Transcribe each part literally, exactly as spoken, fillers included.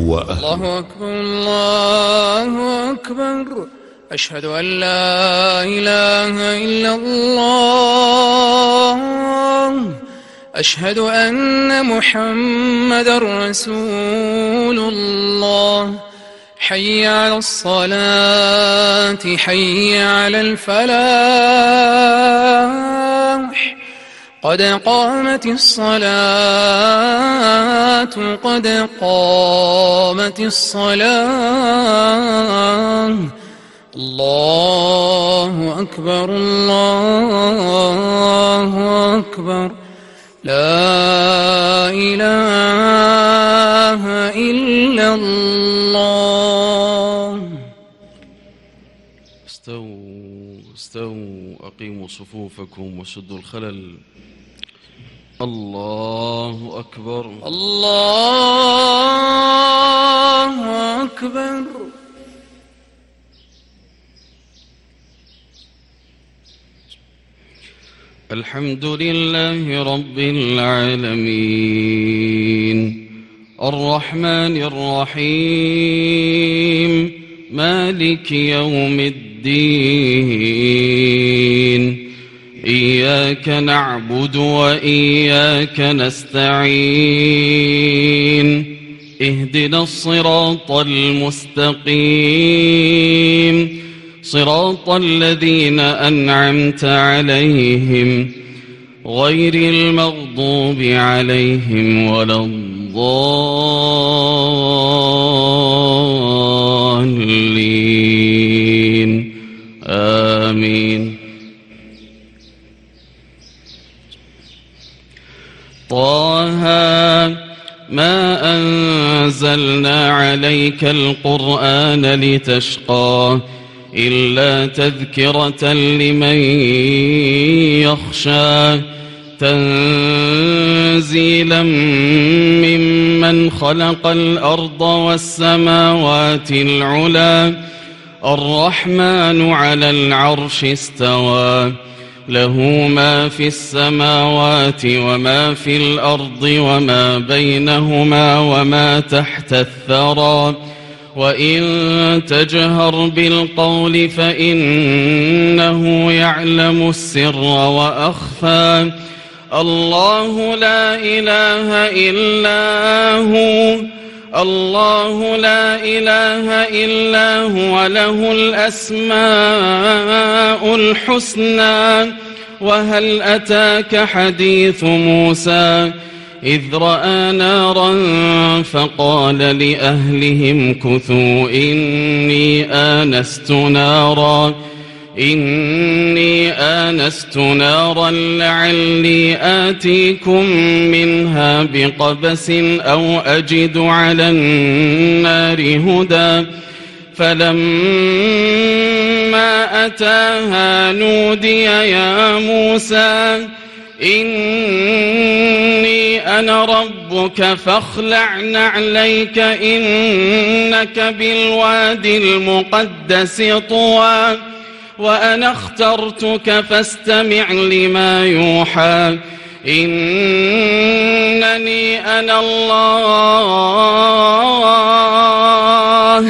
وأهله. الله أكبر الله أكبر. أشهد أن لا إله إلا الله. أشهد أن محمدًا رسول الله. حي على الصلاة حي على الفلاح. قد قامت الصلاة قد قامت الصلاة. الله أكبر الله أكبر. لا إله إلا الله. استووا استووا أقيموا صفوفكم وسدوا الخلل. الله أكبر الله أكبر. الحمد لله رب العالمين الرحمن الرحيم مالك يوم الدين. إياك نعبد وإياك نستعين. اهدنا الصراط المستقيم صراط الذين أنعمت عليهم غير المغضوب عليهم ولا الضالين. آمين. طه ما أنزلنا عليك القرآن لتشقى إلا تذكرة لمن يخشى تنزيلا ممن خلق الأرض والسماوات العلى. الرحمن على العرش استوى له ما في السماوات وما في الأرض وما بينهما وما تحت الثرى. وإن تجهر بالقول فإنه يعلم السر وأخفى. الله لا إله إلا هو الله لا إله إلا هو له الأسماء الحسنى. وهل أتاك حديث موسى إذ رأى نارا فقال لأهلهم كثوا إني آنست نارا إني آنست نارا لعلي آتيكم منها بقبس أو أجد على النار هدى. فلما أتاها نودي يا موسى إني أنا ربك فاخلع نعليك إنك بالوادي المقدس طوى. وأنا اخترتك فاستمع لما يوحى. إنني أنا الله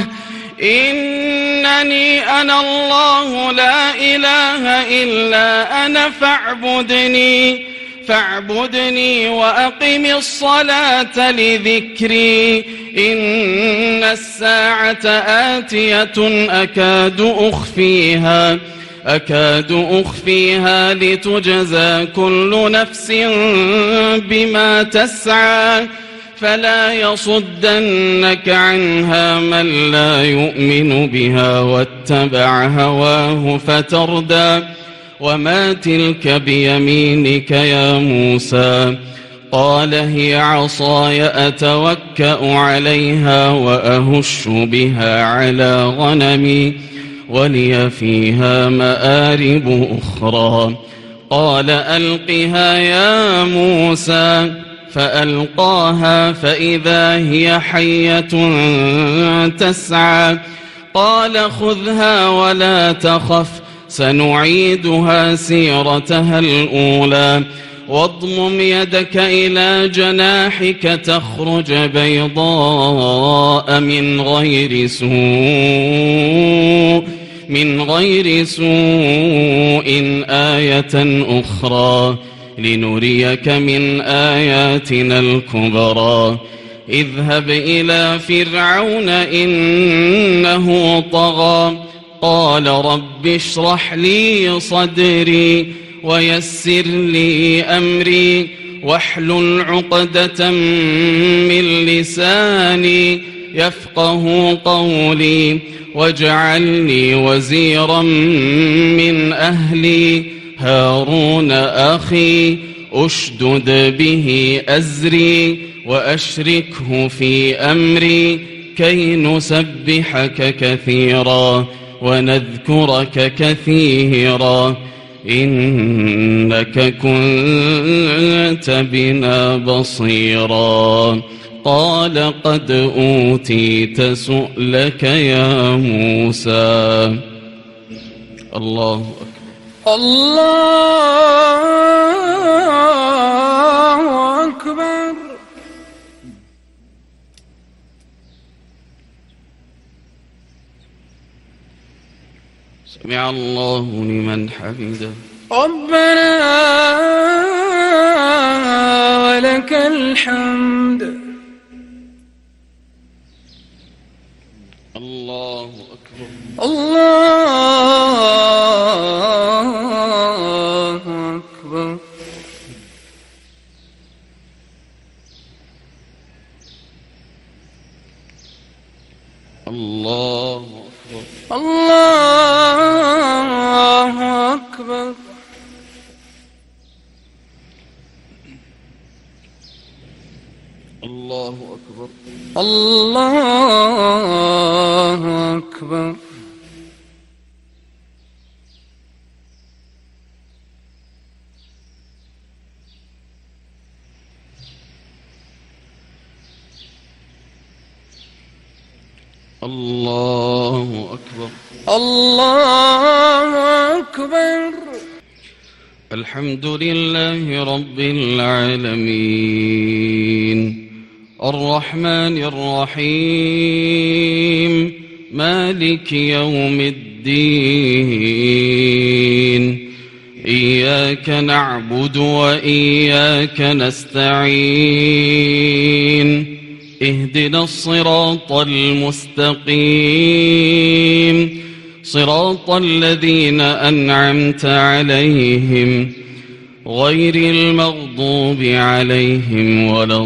إنني أنا الله لا إله إلا أنا فاعبدني فاعبدني وأقم الصلاة لذكري. إن الساعة آتية أكاد أخفيها أكاد أخفيها لتجزى كل نفس بما تسعى. فلا يصدنك عنها من لا يؤمن بها واتبع هواه فتردى. وما تلك بيمينك يا موسى؟ قال هي عصاي أتوكأ عليها وأهش بها على غنمي ولي فيها مآرب أخرى. قال ألقها يا موسى فألقاها فإذا هي حية تسعى. قال خذها ولا تخف سنعيدها سيرتها الأولى واضمم يدك إلى جناحك تخرج بيضاء من غير سوء من غير سوء آية أخرى لنريك من آياتنا الكبرى اذهب إلى فرعون إنه طغى قال رب اشرح لي صدري ويسر لي أمري واحلل عقدة من لساني يفقه قولي واجعل لي وزيرا من أهلي هارون أخي أشدد به أزري وأشركه في أمري كي نسبحك كثيرا ونذكرك كثيرا إنك كنت بنا بصيرا قال قد أوتيت سؤلك يا موسى. الله أكبر. الله أكبر. سمع الله لمن حمده. ربنا ولك الحمد. الله أكبر. الله أكبر. الله أكبر. الله أكبر. الله أكبر. الله أكبر. الله أكبر. الله أكبر. الحمد لله رب العالمين الرحمن الرحيم مالك يوم الدين إياك نعبد وإياك نستعين اهدنا الصراط المستقيم صراط الذين أنعمت عليهم غير المغضوب عليهم ولا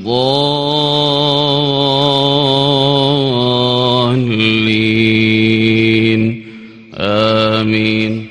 الضالين آمين.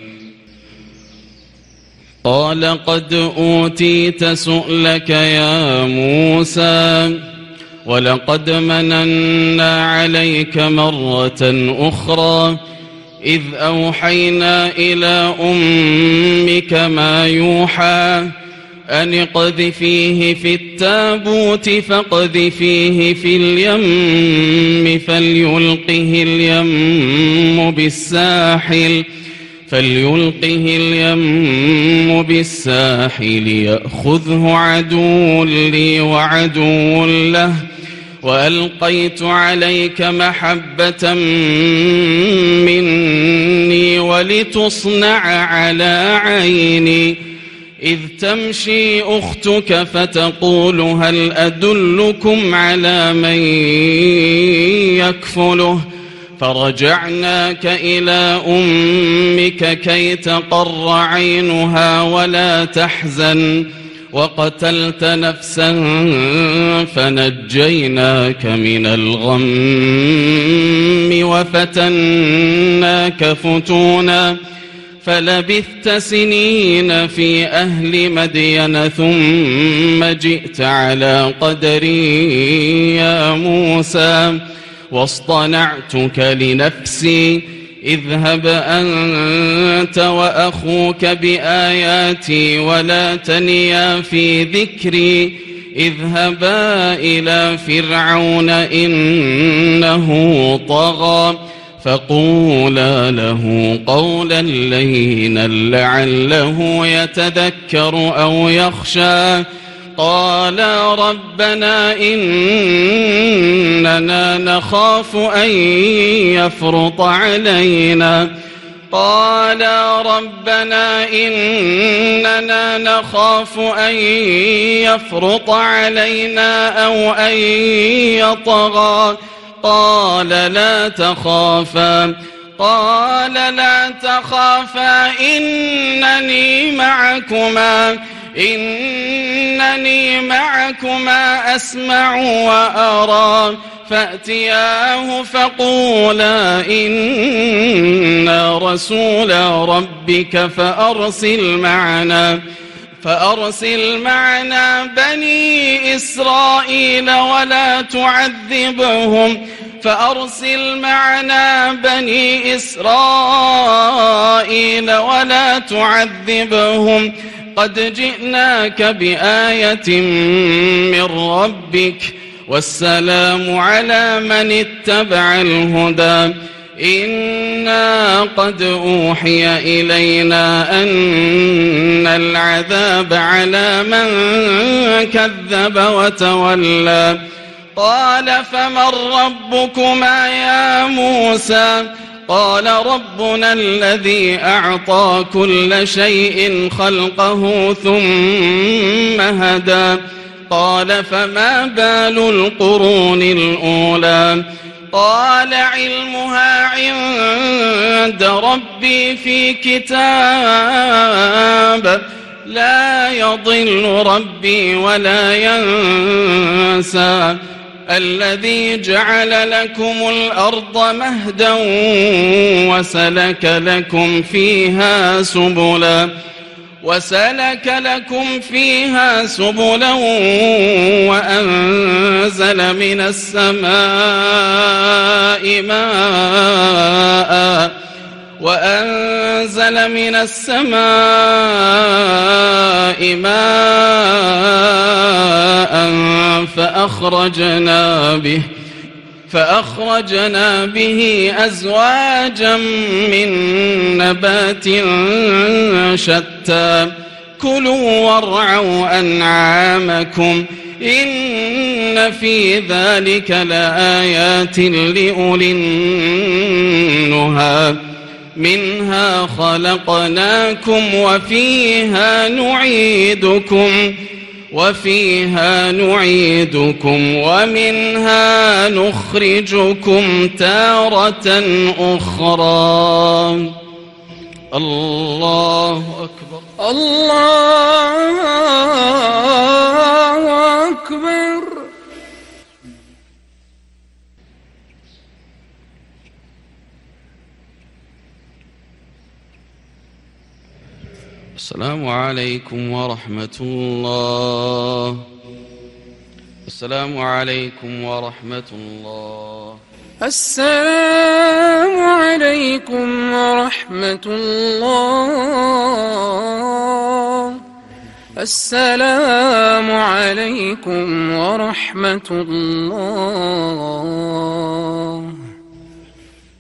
قال قد أوتيت سؤلك يا موسى ولقد مننا عليك مرة أخرى إذ أوحينا إلى أمك ما يوحى أن اقذفيه في التابوت فاقذفيه في اليم فليلقه اليم بالساحل فليلقه اليم بالساحل يأخذه عدو لي عدو له وألقيت عليك محبة مني ولتصنع على عيني إذ تمشي أختك فتقول هل أدلكم على من يكفله فرجعناك إلى أمك كي تقر عينها ولا تحزن وقتلت نفسا فنجيناك من الغم وفتناك فتونا فلبثت سنين في أهل مدين ثم جئت على قدري يا موسى واصطنعتك لنفسي اذهب أنت وأخوك بآياتي ولا تنيا في ذكري اذهبا إلى فرعون إنه طغى فقولا له قولا لينا لعله يتذكر أو يخشى. قالا ربنا إننا نخاف أن يفرط علينا قالا ربنا إننا نخاف أن يفرط علينا أو أن يطغى. قال لا تخافا قال لا تخافا إنني معكما إنني معكما أسمع وأرى. فأتياه فقولا إنا رسول ربك فأرسل معنا فأرسل معنا بني إسرائيل ولا تعذبهم فأرسل معنا بني إسرائيل ولا تعذبهم قد جئناك بآية من ربك والسلام على من اتبع الهدى. إنا قد أوحي إلينا أن العذاب على من كذب وتولى. قال فمن ربكما يا موسى قال ربنا الذي أعطى كل شيء خلقه ثم هدى. قال فما بال القرون الأولى قال علمها عند ربي في كتاب لا يضل ربي ولا ينسى. الذي جعل لكم الأرض مهدا وسلك لكم فيها سبلا وسلك لكم فيها سبلا وأنزل من السماء ماء وأنزل من السماء ماء فأخرجنا به فأخرجنا به أزواجا من نبات شتى. كلوا وارعوا أنعامكم إن في ذلك لآيات لأولي النهى. منها خلقناكم وفيها نعيدكم وفيها نعيدكم ومنها نخرجكم تارة أخرى. الله أكبر الله أكبر. السلام عليكم ورحمة الله. السلام عليكم ورحمة الله. السلام عليكم ورحمة الله. السلام عليكم ورحمة الله.